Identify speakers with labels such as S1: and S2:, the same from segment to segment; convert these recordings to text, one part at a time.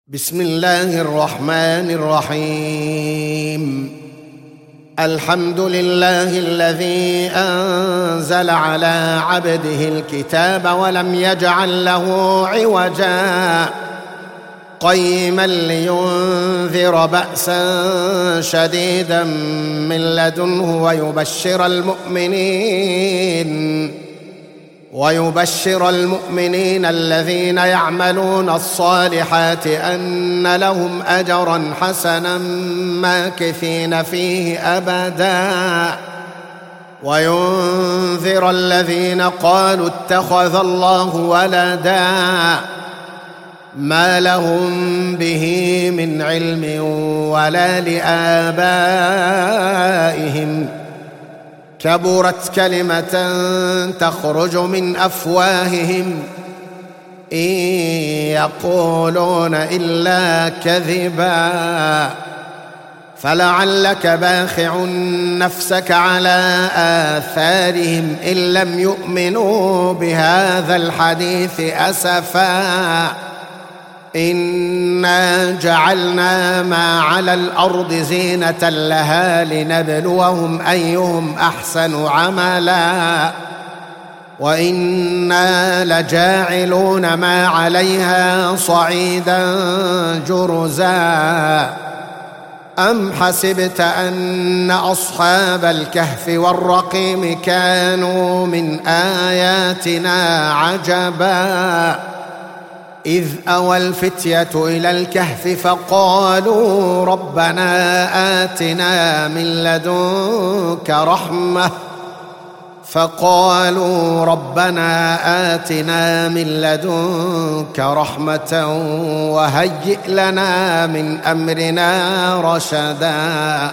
S1: بسم الله الرحمن الرحيم. الحمد لله الذي أنزل على عبده الكتاب ولم يجعل له عوجا قيما لينذر بأسا شديدا من لدنه ويبشر المؤمنين الذين يعملون الصالحات أن لهم أجرا حسنا ماكثين فيه أبدا وينذر الذين قالوا اتخذ الله ولدا ما لهم به من علم ولا لآبائهم كبرت كلمة تخرج من أفواههم إن يقولون إلا كذبا فلعلك باخع نفسك على آثارهم إن لم يؤمنوا بهذا الحديث أسفا إنا جعلنا ما على الأرض زينة لها لنبلوهم أيهم أحسن عملا وإنا لجاعلون ما عليها صعيدا جرزا أم حسبت أن أصحاب الكهف والرقيم كانوا من آياتنا عجبا إذ أوى الفتية إلى الكهف فقالوا ربنا آتنا من لدنك رحمة وهيئ لنا من أمرنا رشدا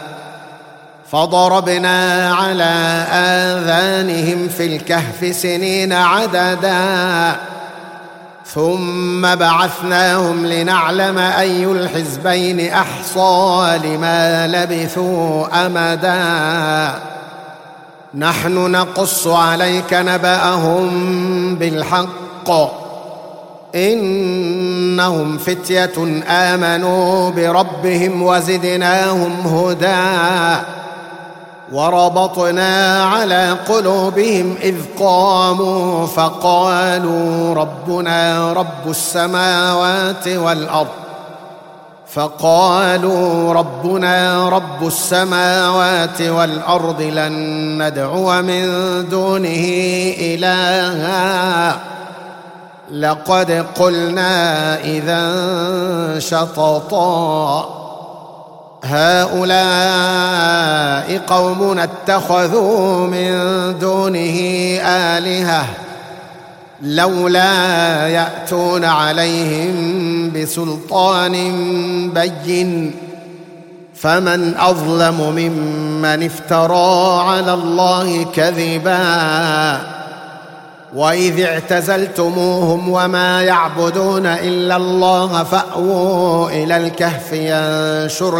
S1: فضربنا على آذانهم في الكهف سنين عددا ثم بعثناهم لنعلم أي الحزبين أحصى لما لبثوا أمدا نحن نقص عليك نبأهم بالحق إنهم فتية آمنوا بربهم وزدناهم هدى وربطنا على قلوبهم إذ قاموا فقالوا ربنا رب السماوات والأرض لن ندعو من دونه إلها لقد قلنا إذا شططا هؤلاء قومنا اتخذوا من دونه آلهة لولا يأتون عليهم بسلطان بين فمن أظلم ممن افترى على الله كذبا وإذ اعتزلتموهم وما يعبدون إلا الله فأووا إلى الكهف ينشر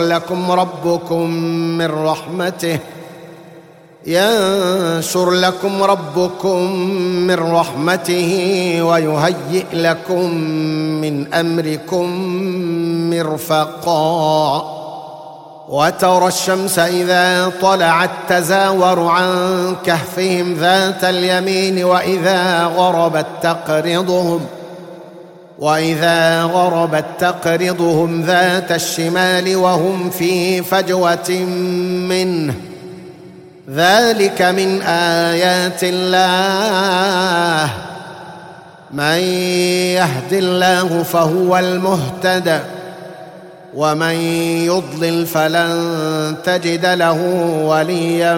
S1: لكم ربكم من رحمته ويهيئ لكم من أمركم مرفقا وترى الشمس إذا طلعت تزاور عن كهفهم ذات اليمين وإذا غربت تقرضهم ذات الشمال وهم في فجوة منه ذلك من آيات الله من يهد الله فهو المهتدى ومن يضلل فلن تجد له وليا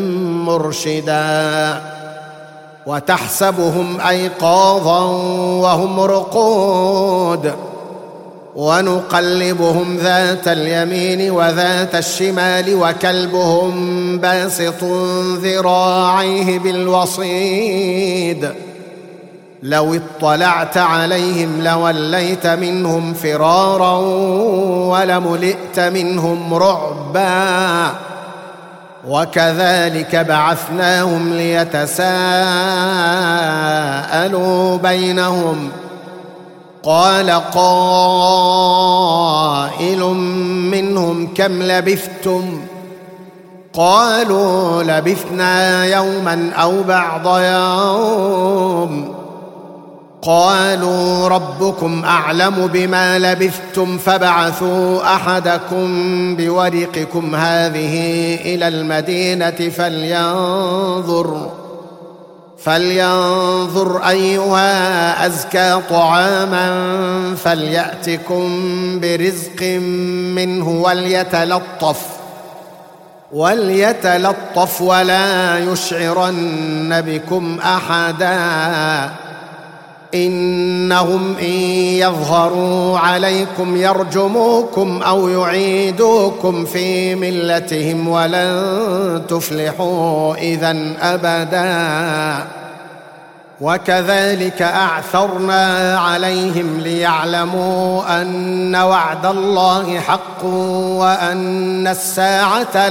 S1: مرشدا وتحسبهم أيقاظا وهم رقود ونقلبهم ذات اليمين وذات الشمال وكلبهم باسط ذراعيه بالوصيد لو اطلعت عليهم لوليت منهم فرارا ولملئت منهم رعبا وكذلك بعثناهم ليتساءلوا بينهم قال قائل كم لبثتم قالوا لبثنا يوما أو بعض يوم قالوا ربكم أعلم بما لبثتم فابعثوا أحدكم بورقكم هذه إلى المدينة فلينظر أيها أزكى طعاما فليأتكم برزق منه وليتلطف ولا يشعرن بكم أحدا إنهم إن يظهروا عليكم يرجموكم أو يعيدوكم في ملتهم ولن تفلحوا إذن أبدا وكذلك أعثرنا عليهم ليعلموا أن وعد الله حق وأن الساعة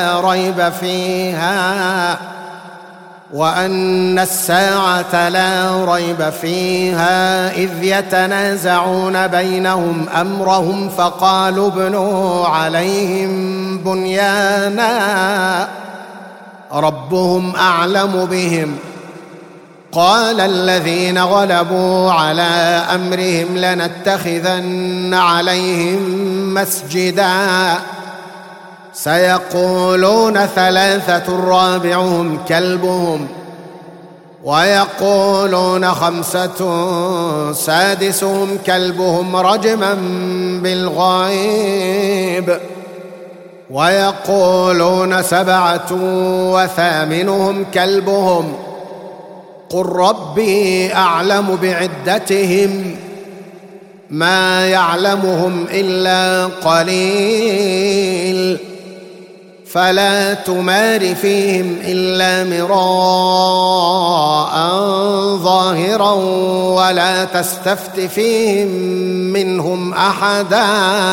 S1: لا ريب فيها إذ يتنازعون بينهم أمرهم فقالوا ابنوا عليهم بنيانا ربهم أعلم بهم قال الذين غلبوا على أمرهم لنتخذن عليهم مسجدا سيقولون 3 رابعهم كلبهم ويقولون 5 سادسهم كلبهم رجما بالغيب ويقولون 7 وثامنهم كلبهم قل ربي أعلم بعدتهم ما يعلمهم إلا قليل فلا تمار فيهم إلا مراء ظاهرا ولا تستفت فيهم منهم أحدا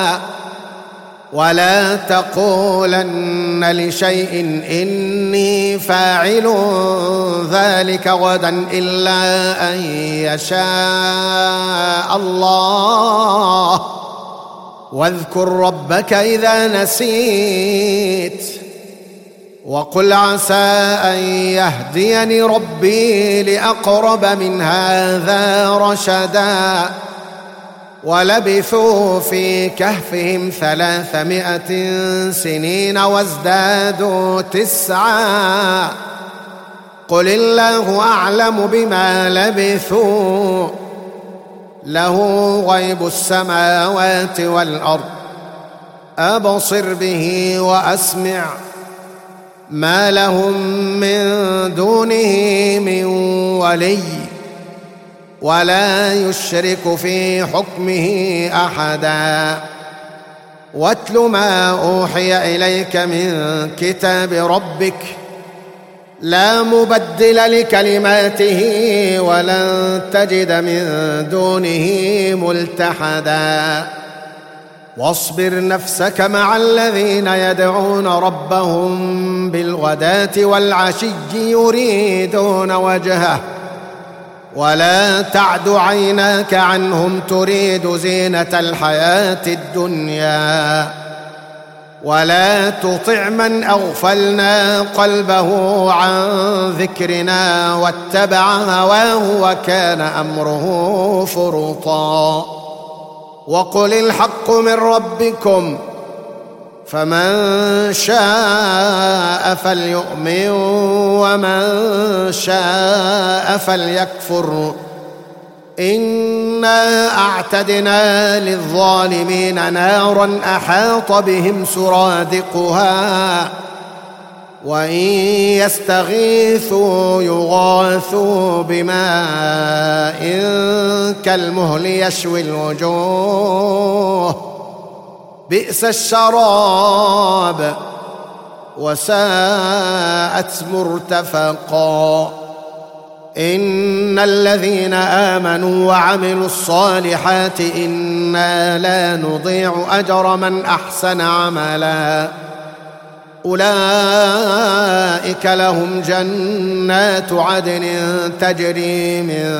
S1: ولا تقولن لشيء إني فاعل ذلك غدا إلا أن يشاء الله واذكر ربك إذا نسيت وقل عسى أن يهديني ربي لأقرب من هذا رشدا ولبثوا في كهفهم 300 سنين وازدادوا 9 قل الله أعلم بما لبثوا له غيب السماوات والأرض أبصر به وأسمع ما لهم من دونه من ولي ولا يشرك في حكمه أحدا واتل ما أوحي إليك من كتاب ربك لا مبدل لكلماته ولن تجد من دونه ملتحدا واصبر نفسك مع الذين يدعون ربهم بالغداة والعشي يريدون وجهه ولا تعد عيناك عنهم تريد زينة الحياة الدنيا ولا تطع من أغفلنا قلبه عن ذكرنا واتبع هواه وكان أمره فرطا وقل الحق من ربكم فمن شاء فليؤمن ومن شاء فليكفر إنا أعتدنا للظالمين نارا أحاط بهم سرادقها وإن يستغيثوا يغاثوا بماء كالمهل يشوي الوجوه بئس الشراب وساءت مرتفقا إن الذين آمنوا وعملوا الصالحات إنا لا نضيع أجر من أحسن عملا أولئك لهم جنات عدن تجري من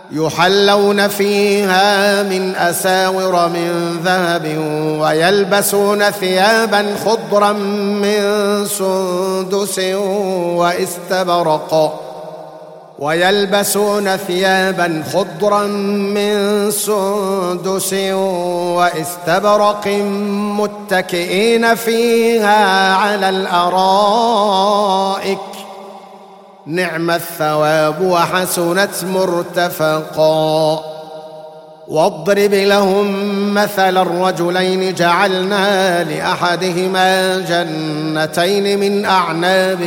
S1: يحلون فيها من أساور من ذهب ويلبسون ثيابا خضرا من سندس واستبرق متكئين فيها على الأرائك نعم الثواب وحسنت مرتفقا. واضرب لهم مثل الرجلين جعلنا لأحدهما جنتين من أعناب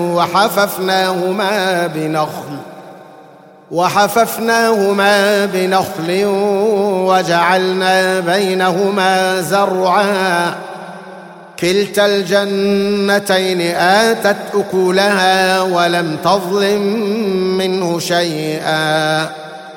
S1: وحففناهما بنخل وجعلنا بينهما زرعا كلتا الجنتين آتت أكلها ولم تظلم منه شيئا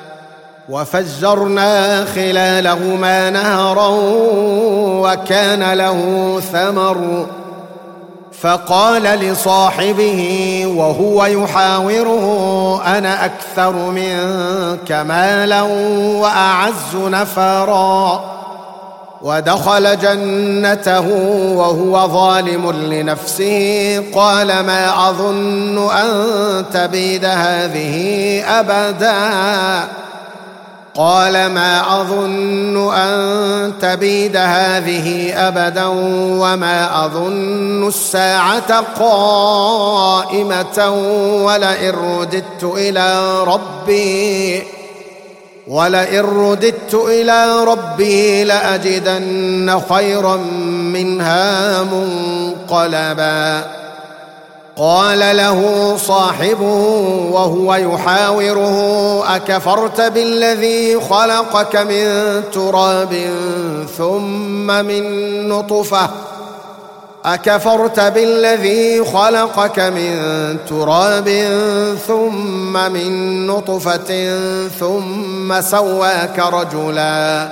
S1: وفجرنا خلالهما نهرا وكان له ثمر فقال لصاحبه وهو يحاوره أنا أكثر منك مالا وأعز نفرا ودخل جنته وهو ظالم لنفسه قال ما أظن أن تبيد هذه أبدا وما أظن الساعة قائمة ولئن رددت إلى ربي لأجدن خيرا منها منقلبا. قال له صاحبه وهو يحاوره أكفرت بالذي خلقك من تراب ثم من نطفة ثم سواك رجلا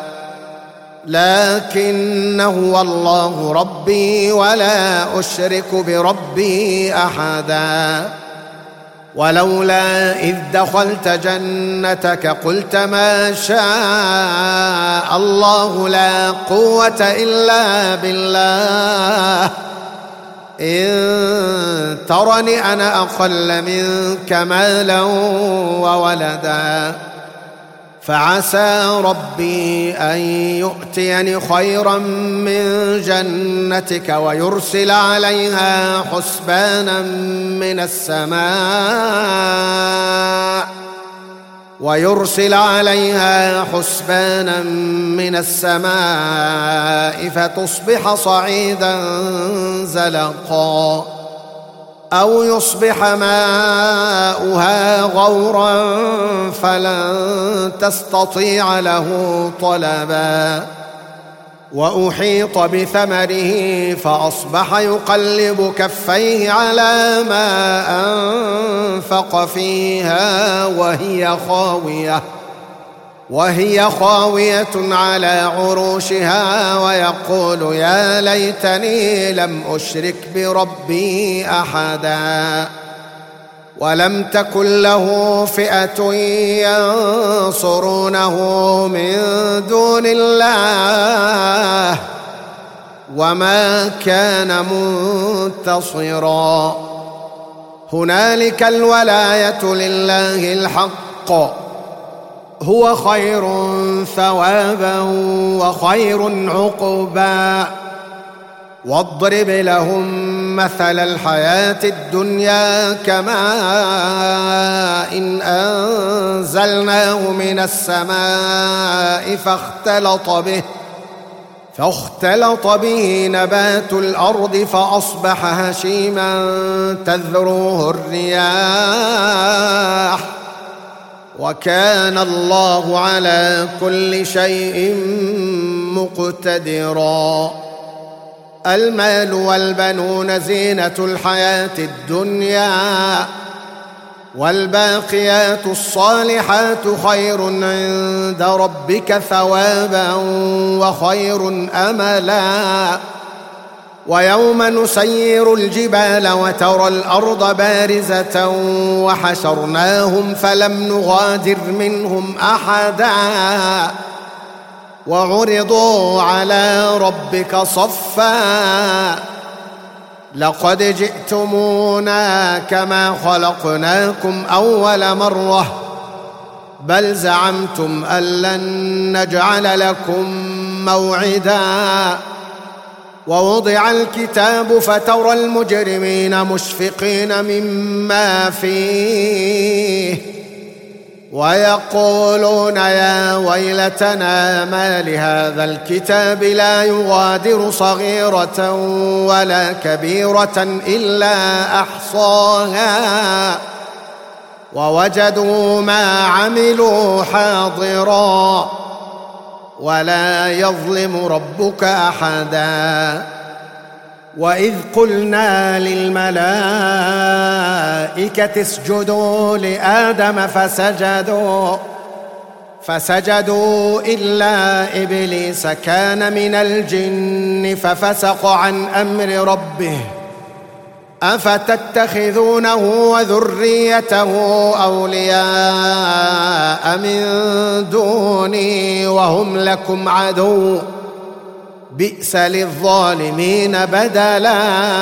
S1: لكن هو الله ربي ولا أشرك بربي أحدا. ولولا إذ دخلت جنتك قلت ما شاء الله لا قوة إلا بالله إن ترني أنا أقل منك مالا وولدا فعسى ربي أن يؤتيني خيرا من جنتك ويرسل عليها حسبانا من السماء فتصبح صعيدا زلقا أو يصبح ماؤها غورا فلن تستطيع له طلبا. وأحيط بثمره فأصبح يقلب كفيه على ما أنفق فيها وهي خاوية على عروشها ويقول يا ليتني لم أشرك بربي أحدا. ولم تكن له فئة ينصرونه من دون الله وما كان منتصرا. هنالك الولاية لله الحق هو خير ثوابا وخير عقبا. واضرب لهم مثل الحياة الدنيا كماء إن أنزلناه من السماء فاختلط به نبات الأرض فأصبح هشيما تذروه الرياح وكان الله على كل شيء مقتدرا. المال والبنون زينة الحياة الدنيا والباقيات الصالحات خير عند ربك ثوابا وخير أملا ويوم نسير الجبال وترى الأرض بارزة وحشرناهم فلم نغادر منهم أحدا وعرضوا على ربك صفا لقد جئتمونا كما خلقناكم أول مرة بل زعمتم أن لن نجعل لكم موعدا ووضع الكتاب فترى المجرمين مشفقين مما فيه ويقولون يا ويلتنا ما لهذا الكتاب لا يغادر صغيرة ولا كبيرة إلا أحصاها ووجدوا ما عملوا حاضرا ولا يظلم ربك أحدا وإذ قلنا للملائكة اسجدوا لآدم فسجدوا إلا إبليس كان من الجن ففسق عن أمر ربه أفتتخذونه وذريته أولياء من دوني وهم لكم عدو بئس للظالمين بدلا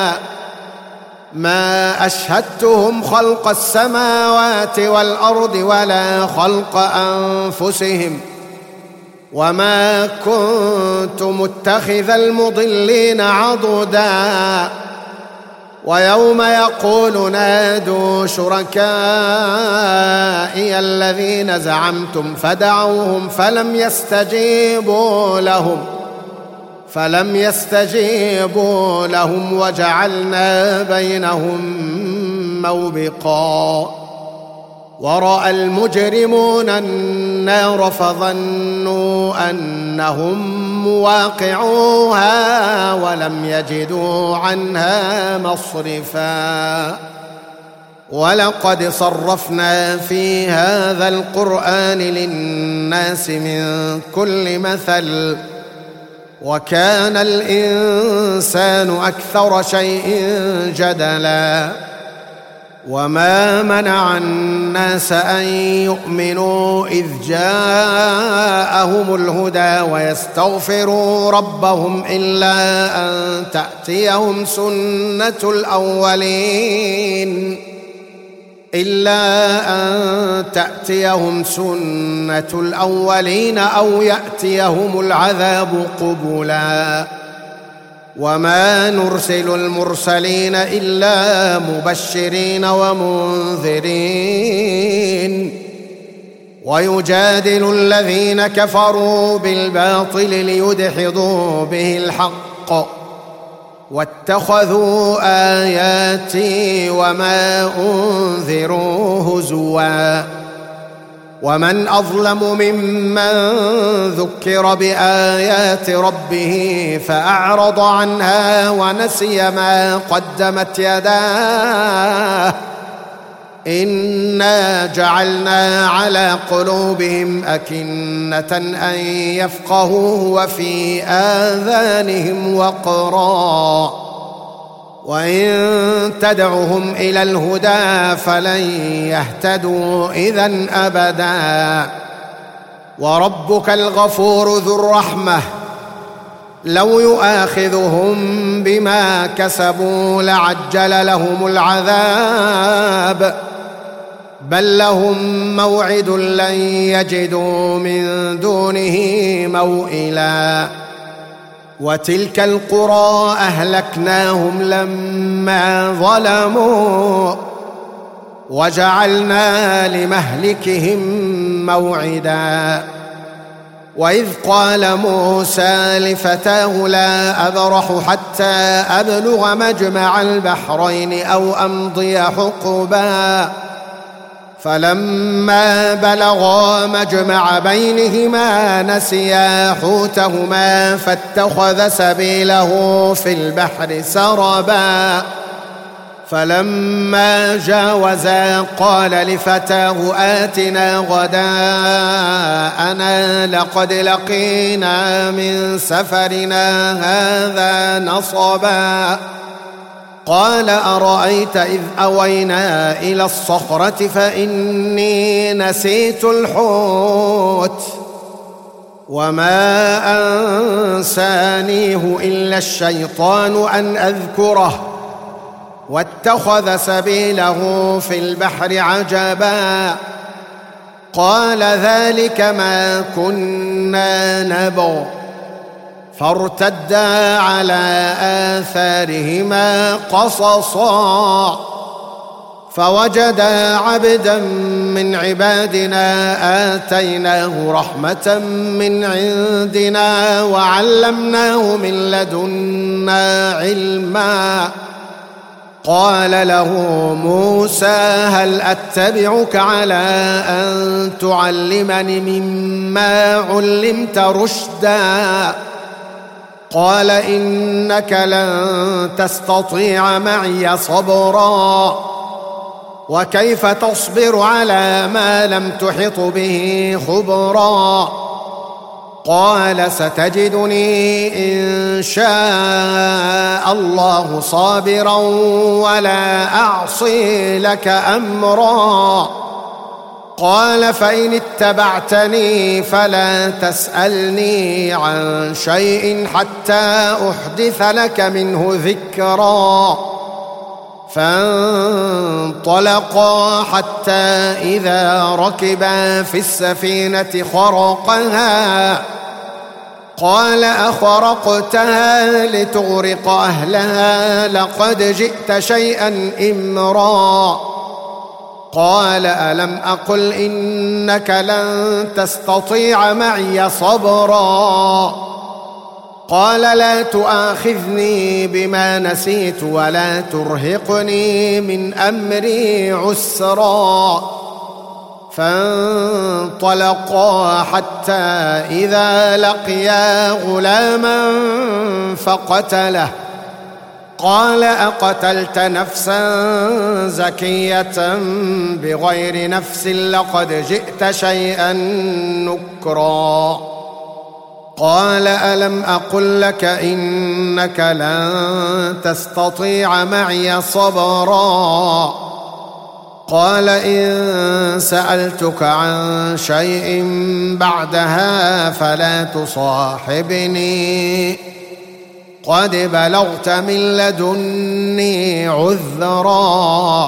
S1: ما أشهدتهم خلق السماوات والأرض ولا خلق أنفسهم وما كنت متخذ المضلين عضدا ويوم يقول نادوا شركائي الذين زعمتم فدعوهم فلم يستجيبوا لهم وجعلنا بينهم موبقا ورأى المجرمون النار فظنوا أنهم مواقعوها ولم يجدوا عنها مصرفا ولقد صرفنا في هذا القرآن للناس من كل مثل وكان الإنسان أكثر شيء جدلا وما منع الناس أن يؤمنوا إذ جاءهم الهدى ويستغفروا ربهم إلا أن تأتيهم سنة الأولين أو يأتيهم العذاب قبلا وما نرسل المرسلين إلا مبشرين ومنذرين ويجادل الذين كفروا بالباطل ليدحضوا به الحق واتخذوا آياتي وما أنذروا هزوا ومن أظلم ممن ذكر بآيات ربه فأعرض عنها ونسي ما قدمت يداه إنا جعلنا على قلوبهم أكنة أن يفقهوه وفي آذانهم وقرا وإن تدعهم إلى الهدى فلن يهتدوا إذن أبدا وربك الغفور ذو الرحمة لو يؤاخذهم بما كسبوا لعجل لهم العذاب بل لهم موعد لن يجدوا من دونه موئلا وتلك القرى أهلكناهم لما ظلموا وجعلنا لمهلكهم موعدا وإذ قال موسى لفتاه لا أبرح حتى أبلغ مجمع البحرين أو أمضي حقبا فلما بلغا مجمع بينهما نسيا حوتهما فاتخذ سبيله في البحر سربا فلما جاوزا قال لفتاه آتنا غداءنا لقد لقينا من سفرنا هذا نصبا قال أرأيت إذ أوينا إلى الصخرة فإني نسيت الحوت وما أنسانيه إلا الشيطان أن أذكره واتخذ سبيله في البحر عجبا قال ذلك ما كنا نبغ فارتدا على آثارهما قصصا فوجدا عبدا من عبادنا آتيناه رحمة من عندنا وعلمناه من لدنا علما قال له موسى هل أتبعك على أن تعلمني مما علمت رشدا قال إنك لن تستطيع معي صبرا وكيف تصبر على ما لم تحط به خبرا قال ستجدني إن شاء الله صابرا ولا أعصي لك أمرا قال فإن اتبعتني فلا تسألني عن شيء حتى أحدث لك منه ذكرا فانطلقا حتى إذا ركبا في السفينة خرقها قال أخرقتها لتغرق أهلها لقد جئت شيئا إمرا قال ألم أقل إنك لن تستطيع معي صبرا قال لا تؤاخذني بما نسيت ولا ترهقني من أمري عسرا فانطلقا حتى إذا لقيا غلاما فقتله قال أقتلت نفسا زكية بغير نفس لقد جئت شيئا نكرا قال ألم أقل لك إنك لن تستطيع معي صبرا قال إن سألتك عن شيء بعدها فلا تصاحبني قد بلغت من لدني عذرا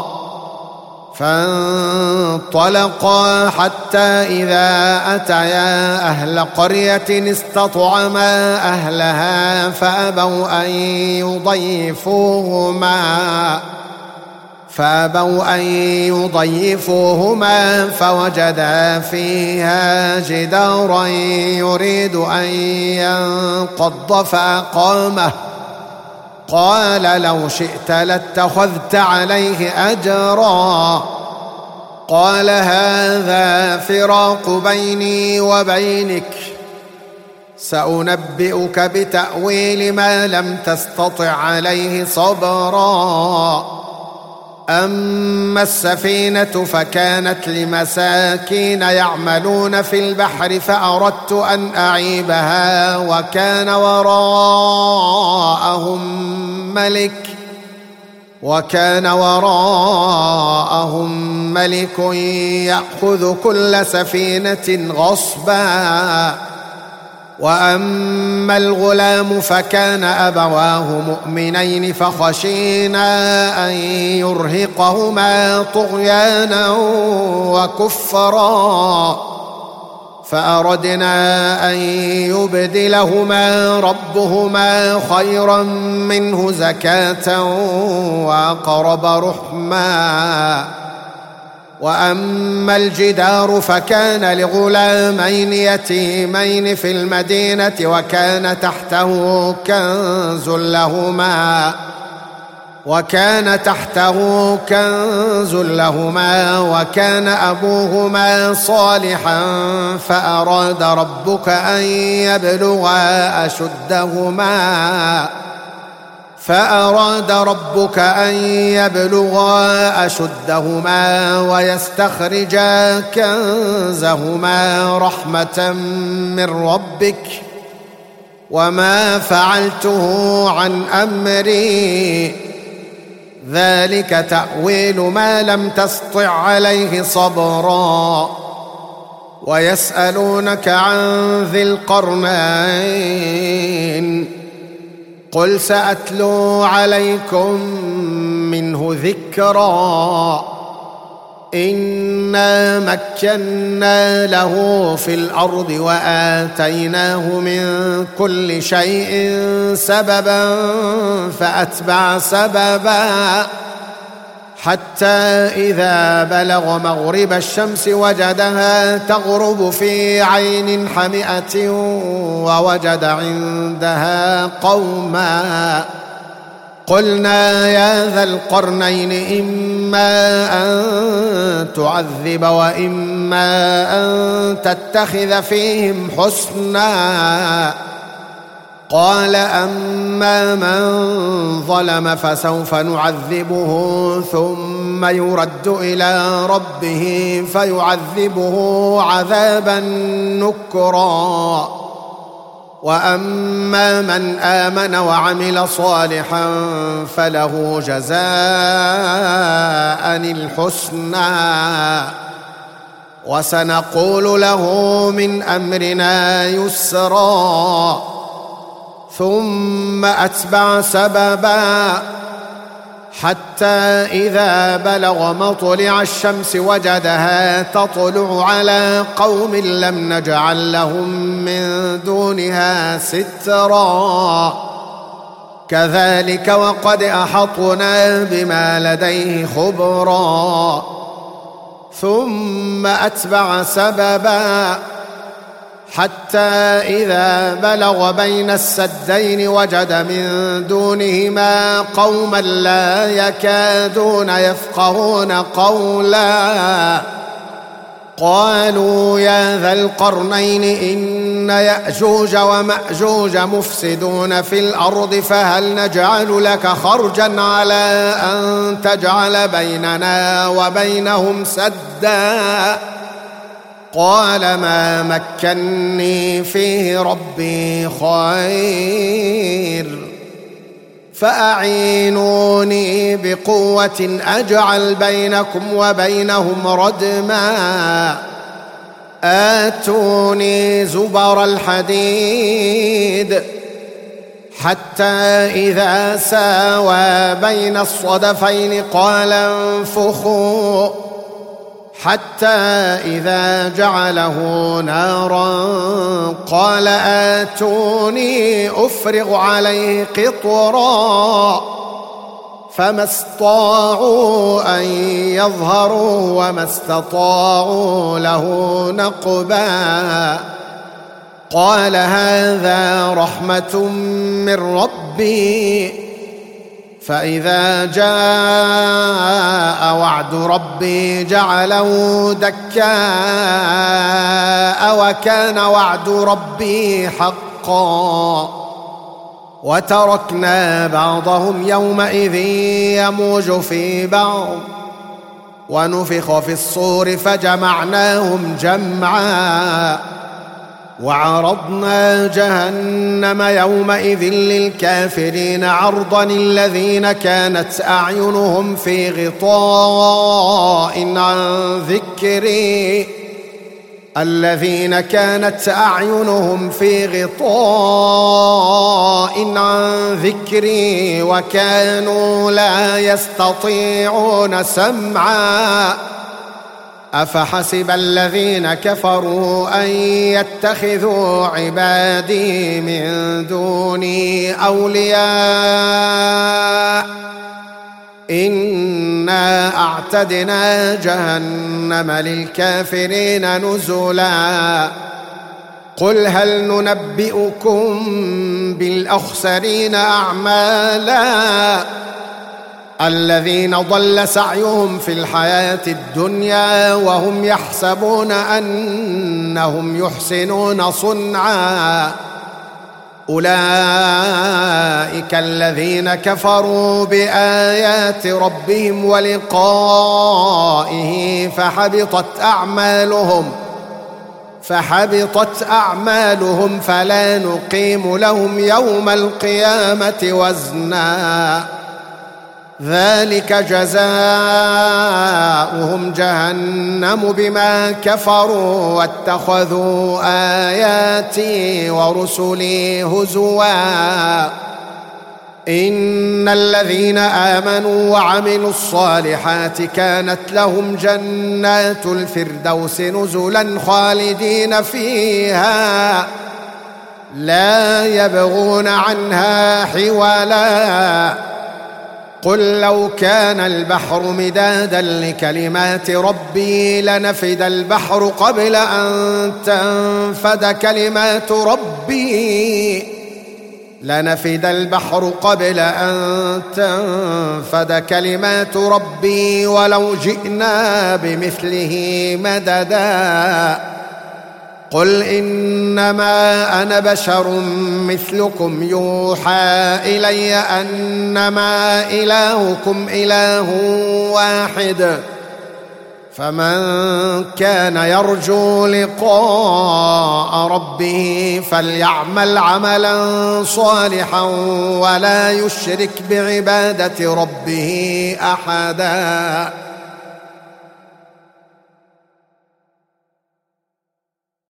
S1: فانطلقا حتى إذا أتيا أهل قرية استطعما أهلها فأبوا أن يضيفوهما فوجدا فيها جدارا يريد أن ينقض فأقامه قال لو شئت لاتخذت عليه أجرا قال هذا فراق بيني وبينك سأنبئك بتأويل ما لم تستطع عليه صبرا أما السفينة فكانت لمساكين يعملون في البحر فأردت أن أعيبها وكان وراءهم ملك يأخذ كل سفينة غصبا وأما الغلام فكان أبواه مؤمنين فخشينا أن يرهقهما طغيانا وكفرا فأردنا أن يبدلهما ربهما خيرا منه زكاة وأقرب رحما وأما الجدار فكان لغلامين يتيمين في المدينة وكان تحته كنز لهما وكان أبوهما صالحا فأراد ربك أن يبلغا فأراد ربك أن يبلغا أشدهما ويستخرجا كنزهما رحمة من ربك وما فعلته عن أمري ذلك تأويل ما لم تسطع عليه صبرا ويسألونك عن ذي القرنين قل سأتلو عليكم منه ذكرا إنا مكنا له في الأرض وآتيناه من كل شيء سببا فأتبع سببا حتى إذا بلغ مغرب الشمس وجدها تغرب في عين حمئة ووجد عندها قوما قلنا يا ذا القرنين إما أن تعذب وإما أن تتخذ فيهم حسنا قال أما من ظلم فسوف نعذبه ثم يرد إلى ربه فيعذبه عذابا نكرا وأما من آمن وعمل صالحا فله جزاء الحسنى وسنقول له من أمرنا يسرا ثم أتبع سببا حتى إذا بلغ مطلع الشمس وجدها تطلع على قوم لم نجعل لهم من دونها سترا كذلك وقد أحطنا بما لديه خبرا ثم أتبع سببا حتى إذا بلغ بين السدين وجد من دونهما قوما لا يكادون يفقهون قولا قالوا يا ذا القرنين إن يأجوج ومأجوج مفسدون في الأرض فهل نجعل لك خرجا على أن تجعل بيننا وبينهم سدا قال ما مكني فيه ربي خير فأعينوني بقوة أجعل بينكم وبينهم ردما آتوني زبر الحديد حتى إذا ساوى بين الصدفين قال انفخوا حتى إذا جعله نارا قال آتوني أفرغ عليه قطرا فما استطاعوا أن يظهروا وما استطاعوا له نقبا قال هذا رحمة من ربي فإذا جاء وعد ربي جعله دكاء وكان وعد ربي حقا وتركنا بعضهم يومئذ يموج في بعض ونفخ في الصور فجمعناهم جمعا وعرضنا جهنم يومئذ للكافرين عرضا الذين كانت أعينهم في غطاء عن ذكري وكانوا لا يستطيعون سمعا أفحسب الذين كفروا أن يتخذوا عبادي من دوني أولياء إنا أعتدنا جهنم للكافرين نزلا قل هل ننبئكم بالأخسرين أعمالا الذين ضل سعيهم في الحياة الدنيا وهم يحسبون أنهم يحسنون صنعا أولئك الذين كفروا بآيات ربهم ولقائه فحبطت أعمالهم فلا نقيم لهم يوم القيامة وزنا ذلك جزاؤهم جهنم بما كفروا واتخذوا آياتي ورسلي هزوا إن الذين آمنوا وعملوا الصالحات كانت لهم جنات الفردوس نزلا خالدين فيها لا يبغون عنها حولا قل لو كان البحر مدادا لكلمات ربي لنفد البحر قبل أن تنفد كلمات ربي ولو جئنا بمثله مددا قل إنما أنا بشر مثلكم يوحى إلي أنما إلهكم إله واحد فمن كان يرجو لقاء ربه فليعمل عملا صالحا ولا يشرك بعبادة ربه أحدا